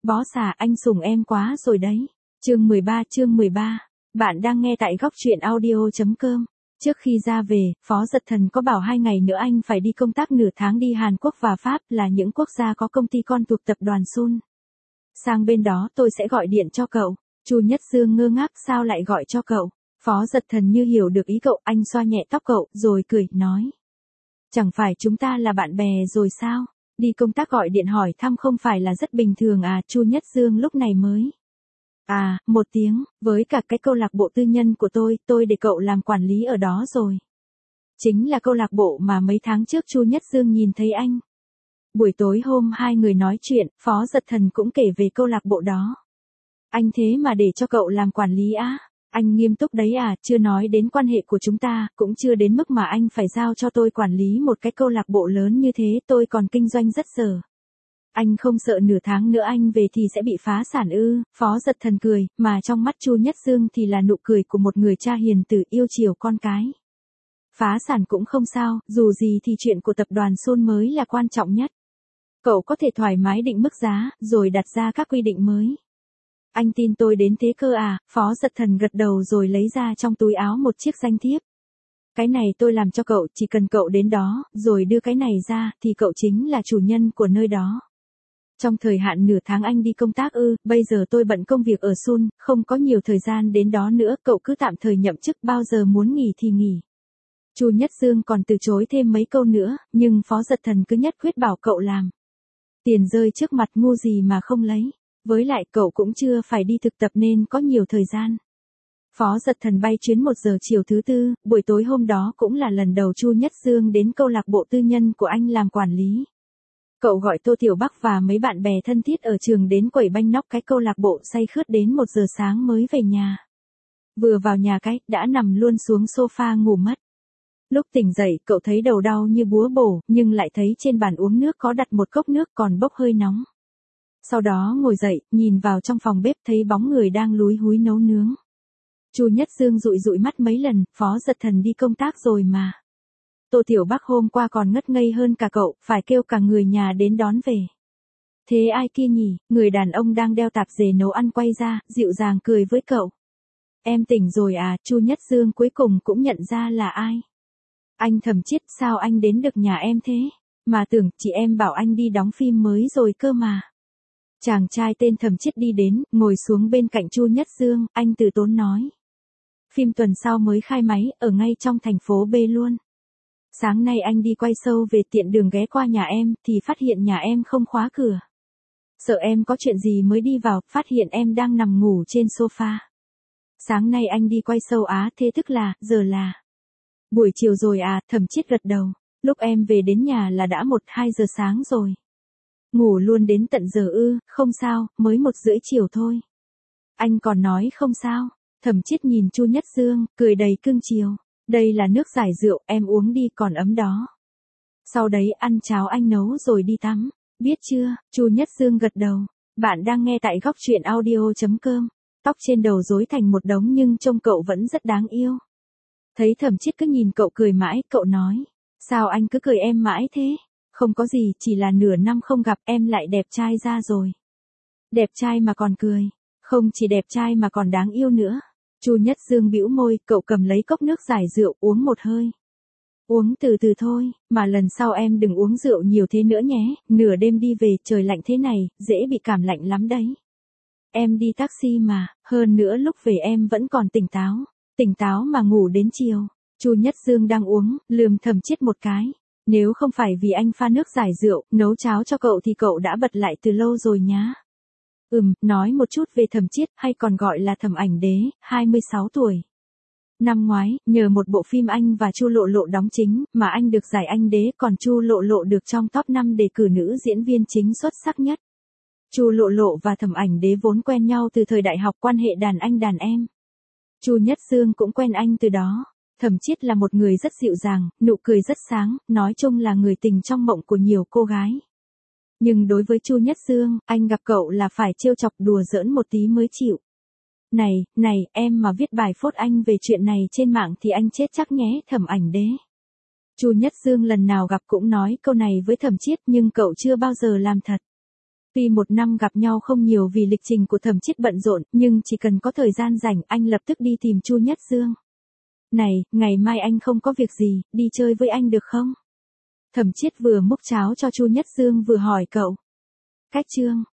Bó xà, anh sủng em quá rồi đấy. Chương 13. Bạn đang nghe tại góc truyện audio.com. Trước khi ra về, Phó Dật Thần có bảo 2 ngày nữa anh phải đi công tác nửa tháng đi Hàn Quốc và Pháp là những quốc gia có công ty con thuộc tập đoàn Sun. Sang bên đó tôi sẽ gọi điện cho cậu. Chu Nhất Dương ngơ ngác sao lại gọi cho cậu. Phó Dật Thần như hiểu được ý cậu, anh xoa nhẹ tóc cậu, rồi cười, nói. Chẳng phải chúng ta là bạn bè rồi sao? Đi công tác gọi điện hỏi thăm không phải là rất bình thường à? Chu Nhất Dương lúc này mới. À, 1 tiếng, với cả cái câu lạc bộ tư nhân của tôi để cậu làm quản lý ở đó rồi. Chính là câu lạc bộ mà mấy tháng trước Chu Nhất Dương nhìn thấy anh. Buổi tối hôm 2 người nói chuyện, Phó Dật Thần cũng kể về câu lạc bộ đó. Anh thế mà để cho cậu làm quản lý á? Anh nghiêm túc đấy à? Chưa nói đến quan hệ của chúng ta, cũng chưa đến mức mà anh phải giao cho tôi quản lý một cái câu lạc bộ lớn như thế, tôi còn kinh doanh rất dở. Anh không sợ nửa tháng nữa anh về thì sẽ bị phá sản ư? Phó Dật Thần cười, mà trong mắt Chu Nhất Dương thì là nụ cười của một người cha hiền từ yêu chiều con cái. Phá sản cũng không sao, dù gì thì chuyện của tập đoàn Sun mới là quan trọng nhất. Cậu có thể thoải mái định mức giá, rồi đặt ra các quy định mới. Anh tin tôi đến thế cơ à? Phó Dật Thần gật đầu rồi lấy ra trong túi áo một chiếc danh thiếp. Cái này tôi làm cho cậu, chỉ cần cậu đến đó, rồi đưa cái này ra, thì cậu chính là chủ nhân của nơi đó. Trong thời hạn nửa tháng anh đi công tác ư? Bây giờ tôi bận công việc ở Sun, không có nhiều thời gian đến đó nữa, cậu cứ tạm thời nhậm chức, bao giờ muốn nghỉ thì nghỉ. Chu Nhất Dương còn từ chối thêm mấy câu nữa, nhưng Phó Dật Thần cứ nhất quyết bảo cậu làm. Tiền rơi trước mặt ngu gì mà không lấy. Với lại cậu cũng chưa phải đi thực tập nên có nhiều thời gian. Phó Dật Thần bay chuyến 1 giờ chiều thứ Tư, buổi tối hôm đó cũng là lần đầu Chu Nhất Dương đến câu lạc bộ tư nhân của anh làm quản lý. Cậu gọi Tô Tiểu Bắc và mấy bạn bè thân thiết ở trường đến quẩy banh nóc cái câu lạc bộ say khướt đến 1 giờ sáng mới về nhà. Vừa vào nhà đã nằm luôn xuống sofa ngủ mất. Lúc tỉnh dậy, cậu thấy đầu đau như búa bổ, nhưng lại thấy trên bàn uống nước có đặt một cốc nước còn bốc hơi nóng. Sau đó ngồi dậy, nhìn vào trong phòng bếp thấy bóng người đang lúi húi nấu nướng. Chu Nhất Dương dụi mắt mấy lần, Phó Dật Thần đi công tác rồi mà. Tô Tiểu Bắc hôm qua còn ngất ngây hơn cả cậu, phải kêu cả người nhà đến đón về. Thế ai kia nhỉ? Người đàn ông đang đeo tạp dề nấu ăn quay ra, dịu dàng cười với cậu. Em tỉnh rồi à? Chu Nhất Dương cuối cùng cũng nhận ra là ai. Anh Thẩm Chiết, sao anh đến được nhà em thế? Mà tưởng chị em bảo anh đi đóng phim mới rồi cơ mà. Chàng trai tên Thẩm Chiết đi đến, ngồi xuống bên cạnh Chu Nhất Dương, anh từ tốn nói. Phim tuần sau mới khai máy, ở ngay trong thành phố B luôn. Sáng nay anh đi quay show về tiện đường ghé qua nhà em, thì phát hiện nhà em không khóa cửa. Sợ em có chuyện gì mới đi vào, phát hiện em đang nằm ngủ trên sofa. Sáng nay anh đi quay show á, thế tức là, giờ là. Buổi chiều rồi à? Thẩm Chiết gật đầu, lúc em về đến nhà là đã 1-2 giờ sáng rồi. Ngủ luôn đến tận giờ ư? Không sao, mới 1:30 chiều thôi. Anh còn nói không sao. Thẩm Chiết nhìn Chu Nhất Dương, cười đầy cưng chiều. Đây là nước giải rượu, em uống đi còn ấm đó. Sau đấy ăn cháo anh nấu rồi đi tắm. Biết chưa? Chu Nhất Dương gật đầu. Bạn đang nghe tại góc truyện audio.com. Tóc trên đầu rối thành một đống nhưng trông cậu vẫn rất đáng yêu. Thấy Thẩm Chiết cứ nhìn cậu cười mãi, cậu nói. Sao anh cứ cười em mãi thế? Không có gì, chỉ là nửa năm không gặp em lại đẹp trai ra rồi. Đẹp trai mà còn cười. Không chỉ đẹp trai mà còn đáng yêu nữa. Chu Nhất Dương bĩu môi, cậu cầm lấy cốc nước giải rượu uống một hơi. Uống từ từ thôi, mà lần sau em đừng uống rượu nhiều thế nữa nhé, nửa đêm đi về trời lạnh thế này, dễ bị cảm lạnh lắm đấy. Em đi taxi mà, hơn nữa lúc về em vẫn còn tỉnh táo mà ngủ đến chiều. Chu Nhất Dương đang uống, lườm Thẩm Chiết một cái. Nếu không phải vì anh pha nước giải rượu, nấu cháo cho cậu thì cậu đã bật lại từ lâu rồi nhá. Nói một chút về Thẩm Chiết, hay còn gọi là Thẩm Ảnh Đế, 26 tuổi. Năm ngoái, nhờ một bộ phim anh và Chu Lộ Lộ đóng chính, mà anh được giải Anh Đế, còn Chu Lộ Lộ được trong top 5 đề cử nữ diễn viên chính xuất sắc nhất. Chu Lộ Lộ và Thẩm Ảnh Đế vốn quen nhau từ thời đại học, quan hệ đàn anh đàn em. Chu Nhất Dương cũng quen anh từ đó. Thẩm Chiết là một người rất dịu dàng, nụ cười rất sáng, nói chung là người tình trong mộng của nhiều cô gái. Nhưng đối với Chu Nhất Dương, anh gặp cậu là phải trêu chọc đùa giỡn một tí mới chịu. Này, em mà viết bài phốt anh về chuyện này trên mạng thì anh chết chắc nhé, Thẩm Ảnh Đế. Chu Nhất Dương lần nào gặp cũng nói câu này với Thẩm Chiết nhưng cậu chưa bao giờ làm thật. Tuy một năm gặp nhau không nhiều vì lịch trình của Thẩm Chiết bận rộn, nhưng chỉ cần có thời gian rảnh anh lập tức đi tìm Chu Nhất Dương. Này, ngày mai anh không có việc gì, đi chơi với anh được không? Thẩm Chiết vừa múc cháo cho Chu Nhất Dương vừa hỏi cậu. Cách chương